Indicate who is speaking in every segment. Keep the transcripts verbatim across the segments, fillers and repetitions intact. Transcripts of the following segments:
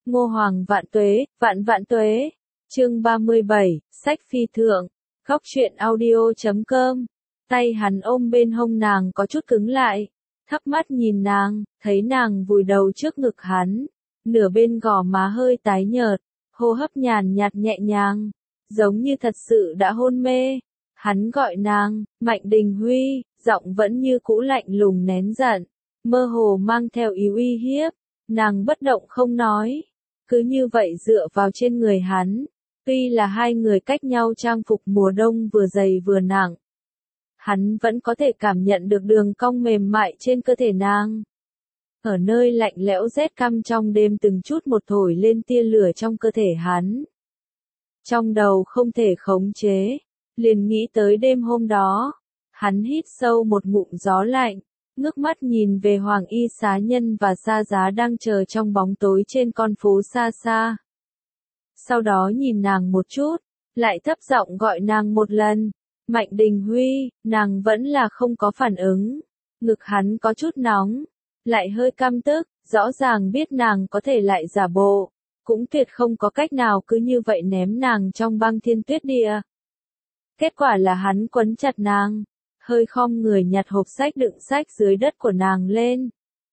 Speaker 1: Ngô Hoàng vạn tuế, vạn vạn tuế. Chương ba mươi bảy, sách phi thượng. Góc truyện audio chấm com. Tay hắn ôm bên hông nàng có chút cứng lại. Thấp mắt nhìn nàng, thấy nàng vùi đầu trước ngực hắn. Nửa bên gò má hơi tái nhợt, hô hấp nhàn nhạt nhẹ nhàng, giống như thật sự đã hôn mê. Hắn gọi nàng, Mạnh Đình Huy, giọng vẫn như cũ lạnh lùng nén giận, mơ hồ mang theo ý uy hiếp. Nàng bất động không nói, cứ như vậy dựa vào trên người hắn. Tuy là hai người cách nhau trang phục mùa đông vừa dày vừa nặng, hắn vẫn có thể cảm nhận được đường cong mềm mại trên cơ thể nàng. Ở nơi lạnh lẽo rét căm trong đêm từng chút một thổi lên tia lửa trong cơ thể hắn. Trong đầu không thể khống chế, liền nghĩ tới đêm hôm đó. Hắn hít sâu một ngụm gió lạnh, ngước mắt nhìn về Hoàng Y xá nhân và Sa Giá đang chờ trong bóng tối trên con phố xa xa. Sau đó nhìn nàng một chút, lại thấp giọng gọi nàng một lần. Mạnh Đình Huy, nàng vẫn là không có phản ứng. Ngực hắn có chút nóng, lại hơi căm tức, rõ ràng biết nàng có thể lại giả bộ, cũng tuyệt không có cách nào cứ như vậy ném nàng trong băng thiên tuyết địa. Kết quả là hắn quấn chặt nàng, hơi khom người nhặt hộp sách đựng sách dưới đất của nàng lên.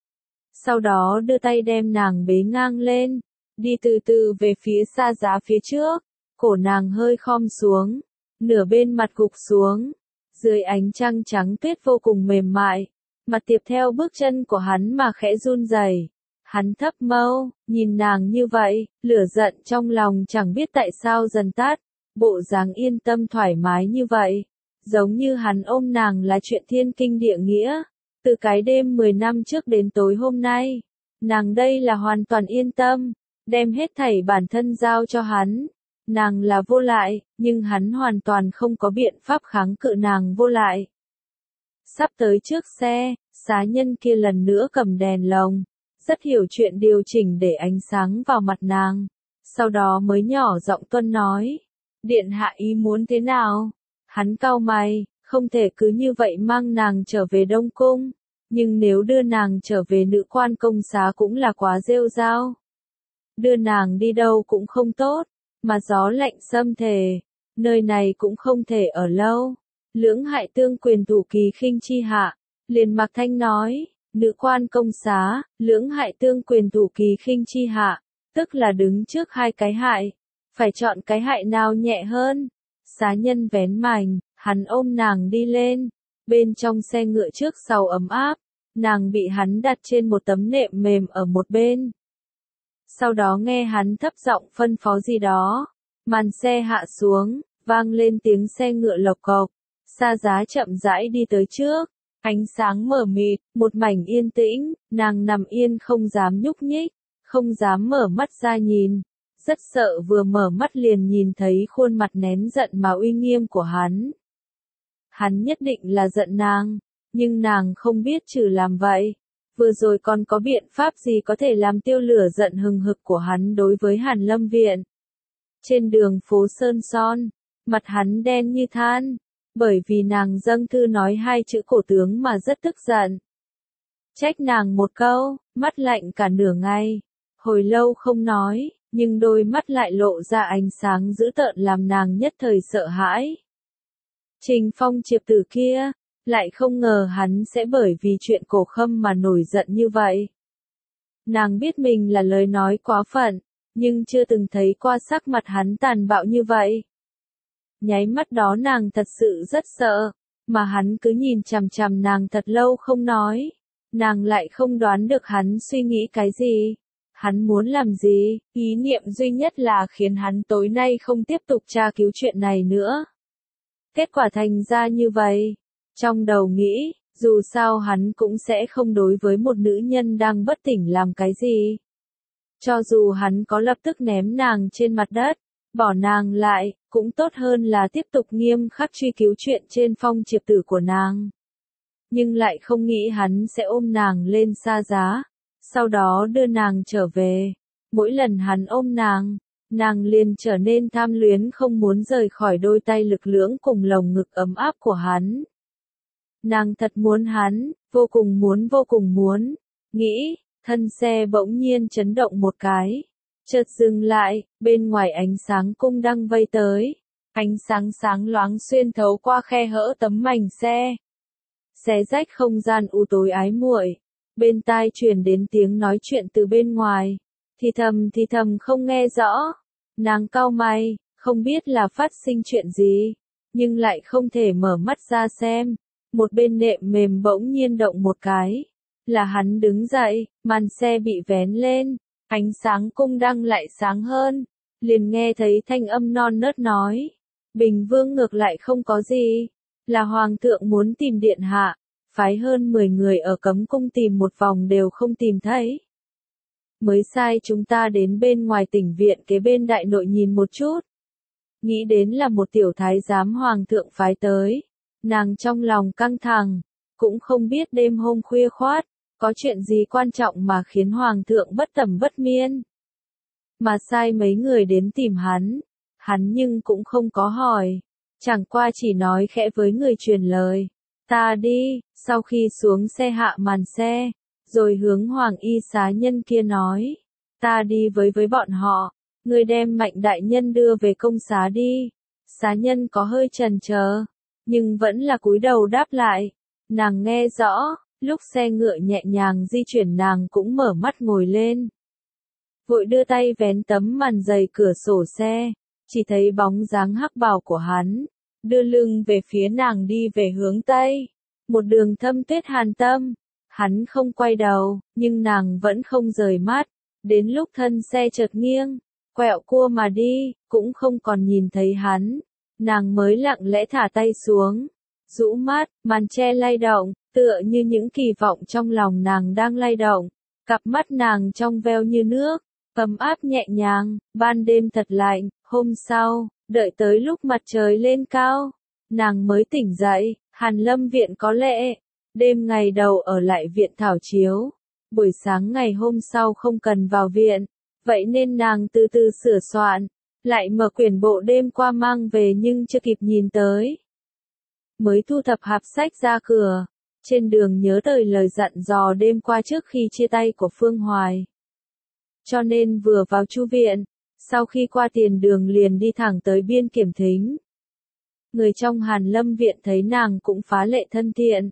Speaker 1: Sau đó đưa tay đem nàng bế ngang lên, đi từ từ về phía Sa Giá phía trước, cổ nàng hơi khom xuống, nửa bên mặt gục xuống, dưới ánh trăng trắng tuyết vô cùng mềm mại, mặt tiệp theo bước chân của hắn mà khẽ run rẩy. Hắn thấp mâu, nhìn nàng như vậy, lửa giận trong lòng chẳng biết tại sao dần tắt, bộ dáng yên tâm thoải mái như vậy, giống như hắn ôm nàng là chuyện thiên kinh địa nghĩa. Từ cái đêm mười năm trước đến tối hôm nay, nàng đây là hoàn toàn yên tâm, đem hết thảy bản thân giao cho hắn. Nàng là vô lại, nhưng hắn hoàn toàn không có biện pháp kháng cự nàng vô lại. Sắp tới trước xe, xá nhân kia lần nữa cầm đèn lồng, rất hiểu chuyện điều chỉnh để ánh sáng vào mặt nàng. Sau đó mới nhỏ giọng tuân nói, điện hạ ý muốn thế nào? Hắn cau mày, không thể cứ như vậy mang nàng trở về Đông Cung, nhưng nếu đưa nàng trở về Nữ Quan Công Xá cũng là quá rêu rao. Đưa nàng đi đâu cũng không tốt, mà gió lạnh xâm thề, nơi này cũng không thể ở lâu. Lưỡng hại tương quyền thủ kỳ khinh chi hạ, liền Mạc Thanh nói, Nữ Quan Công Xá, lưỡng hại tương quyền thủ kỳ khinh chi hạ, tức là đứng trước hai cái hại, phải chọn cái hại nào nhẹ hơn. Xá nhân vén mành, hắn ôm nàng đi lên, bên trong xe ngựa trước sau ấm áp, nàng bị hắn đặt trên một tấm nệm mềm ở một bên. Sau đó nghe hắn thấp giọng phân phó gì đó, màn xe hạ xuống, vang lên tiếng xe ngựa lộc cộc. Sa Giá chậm rãi đi tới trước, ánh sáng mờ mịt, một mảnh yên tĩnh, nàng nằm yên không dám nhúc nhích, không dám mở mắt ra nhìn, rất sợ vừa mở mắt liền nhìn thấy khuôn mặt nén giận mà uy nghiêm của hắn. Hắn nhất định là giận nàng, nhưng nàng không biết trừ làm vậy. Vừa rồi còn có biện pháp gì có thể làm tiêu lửa giận hừng hực của hắn đối với Hàn Lâm Viện. Trên đường phố Sơn Son, mặt hắn đen như than, bởi vì nàng dâng thư nói hai chữ cổ tướng mà rất tức giận. Trách nàng một câu, mắt lạnh cả nửa ngày, hồi lâu không nói, nhưng đôi mắt lại lộ ra ánh sáng dữ tợn làm nàng nhất thời sợ hãi. Trình Phong Triệp Tử kia, lại không ngờ hắn sẽ bởi vì chuyện Cổ Khâm mà nổi giận như vậy. Nàng biết mình là lời nói quá phận, nhưng chưa từng thấy qua sắc mặt hắn tàn bạo như vậy. Nháy mắt đó nàng thật sự rất sợ, mà hắn cứ nhìn chằm chằm nàng thật lâu không nói. Nàng lại không đoán được hắn suy nghĩ cái gì, hắn muốn làm gì, ý niệm duy nhất là khiến hắn tối nay không tiếp tục tra cứu chuyện này nữa. Kết quả thành ra như vậy. Trong đầu nghĩ, dù sao hắn cũng sẽ không đối với một nữ nhân đang bất tỉnh làm cái gì. Cho dù hắn có lập tức ném nàng trên mặt đất, bỏ nàng lại, cũng tốt hơn là tiếp tục nghiêm khắc truy cứu chuyện trên Phong Triệp Tử của nàng. Nhưng lại không nghĩ hắn sẽ ôm nàng lên Sa Giá, sau đó đưa nàng trở về. Mỗi lần hắn ôm nàng, nàng liền trở nên tham luyến không muốn rời khỏi đôi tay lực lưỡng cùng lồng ngực ấm áp của hắn. Nàng thật muốn hắn, vô cùng muốn vô cùng muốn. Nghĩ, thân xe bỗng nhiên chấn động một cái. Chợt dừng lại, bên ngoài ánh sáng cung đăng vây tới. Ánh sáng sáng loáng xuyên thấu qua khe hở tấm mảnh xe. Xé rách không gian u tối ái muội. Bên tai truyền đến tiếng nói chuyện từ bên ngoài. Thì thầm thì thầm không nghe rõ. Nàng cau mày, không biết là phát sinh chuyện gì. Nhưng lại không thể mở mắt ra xem. Một bên nệm mềm bỗng nhiên động một cái. Là hắn đứng dậy, màn xe bị vén lên. Ánh sáng cung đăng lại sáng hơn. Liền nghe thấy thanh âm non nớt nói. Bình Vương ngược lại không có gì. Là Hoàng thượng muốn tìm điện hạ. Phái hơn mười người ở cấm cung tìm một vòng đều không tìm thấy. Mới sai chúng ta đến bên ngoài tỉnh viện kế bên đại nội nhìn một chút. Nghĩ đến là một tiểu thái giám Hoàng thượng phái tới. Nàng trong lòng căng thẳng. Cũng không biết đêm hôm khuya khoát. Có chuyện gì quan trọng mà khiến Hoàng thượng bất tầm bất miên. Mà sai mấy người đến tìm hắn. Hắn nhưng cũng không có hỏi. Chẳng qua chỉ nói khẽ với người truyền lời. Ta đi, sau khi xuống xe hạ màn xe. Rồi hướng Hoàng y xá nhân kia nói. Ta đi với với bọn họ. Người đem Mạnh đại nhân đưa về công xá đi. Xá nhân có hơi chần chờ. Nhưng vẫn là cúi đầu đáp lại. Nàng nghe rõ. Lúc xe ngựa nhẹ nhàng di chuyển nàng cũng mở mắt ngồi lên. Vội đưa tay vén tấm màn dày cửa sổ xe. Chỉ thấy bóng dáng hắc bào của hắn. Đưa lưng về phía nàng đi về hướng Tây. Một đường thâm tuyết hàn tâm. Hắn không quay đầu, nhưng nàng vẫn không rời mắt. Đến lúc thân xe chợt nghiêng, quẹo cua mà đi, cũng không còn nhìn thấy hắn. Nàng mới lặng lẽ thả tay xuống. Rũ mắt, màn che lay động, tựa như những kỳ vọng trong lòng nàng đang lay động. Cặp mắt nàng trong veo như nước, ấm áp nhẹ nhàng, ban đêm thật lạnh. Hôm sau, đợi tới lúc mặt trời lên cao, nàng mới tỉnh dậy. Hàn Lâm viện có lẽ, đêm ngày đầu ở lại viện thảo chiếu. Buổi sáng ngày hôm sau không cần vào viện, vậy nên nàng từ từ sửa soạn, lại mở quyển bộ đêm qua mang về nhưng chưa kịp nhìn tới. Mới thu thập hạp sách ra cửa, trên đường nhớ tới lời dặn dò đêm qua trước khi chia tay của Phương Hoài. Cho nên vừa vào chu viện, sau khi qua tiền đường liền đi thẳng tới biên kiểm thính. Người trong Hàn Lâm viện thấy nàng cũng phá lệ thân thiện.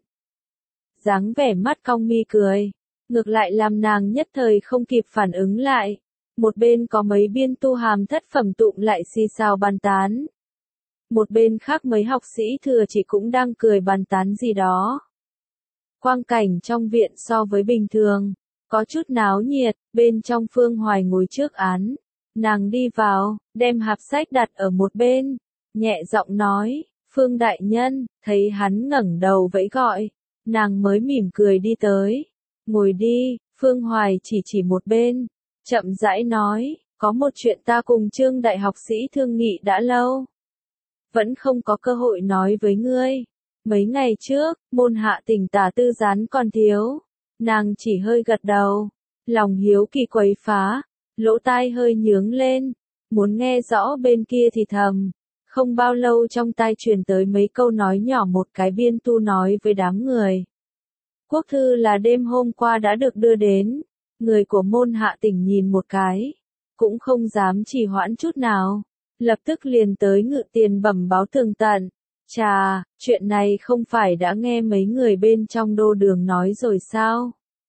Speaker 1: Dáng vẻ mắt cong mi cười, ngược lại làm nàng nhất thời không kịp phản ứng lại. Một bên có mấy biên tu hàm thất phẩm tụm lại xì xào bàn tán. Một bên khác mấy học sĩ thừa chỉ cũng đang cười bàn tán gì đó. Quang cảnh trong viện so với bình thường, có chút náo nhiệt, bên trong Phương Hoài ngồi trước án. Nàng đi vào, đem hạp sách đặt ở một bên, nhẹ giọng nói, Phương đại nhân, thấy hắn ngẩng đầu vẫy gọi, nàng mới mỉm cười đi tới. Ngồi đi, Phương Hoài chỉ chỉ một bên, chậm rãi nói, có một chuyện ta cùng Trương đại học sĩ thương nghị đã lâu. Vẫn không có cơ hội nói với ngươi. Mấy ngày trước, môn hạ tỉnh tả tư gián còn thiếu. Nàng chỉ hơi gật đầu, lòng hiếu kỳ quấy phá, lỗ tai hơi nhướng lên, muốn nghe rõ bên kia thì thầm. Không bao lâu trong tai truyền tới mấy câu nói nhỏ một cái biên tu nói với đám người. Quốc thư là đêm hôm qua đã được đưa đến, người của môn hạ tỉnh nhìn một cái, cũng không dám trì hoãn chút nào, lập tức liền tới ngự tiền bẩm báo tường tận. Chà, chuyện này không phải đã nghe mấy người bên trong đô đường nói rồi sao?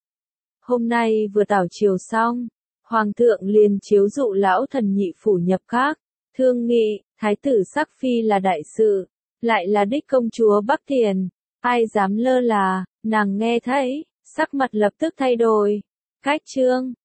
Speaker 1: Hôm nay vừa tảo triều xong, Hoàng thượng liền chiếu dụ lão thần nhị phủ nhập các, thương nghị, thái tử sắc phi là đại sự, lại là đích công chúa Bắc Tiền, ai dám lơ là, nàng nghe thấy, sắc mặt lập tức thay đổi. Cách trương,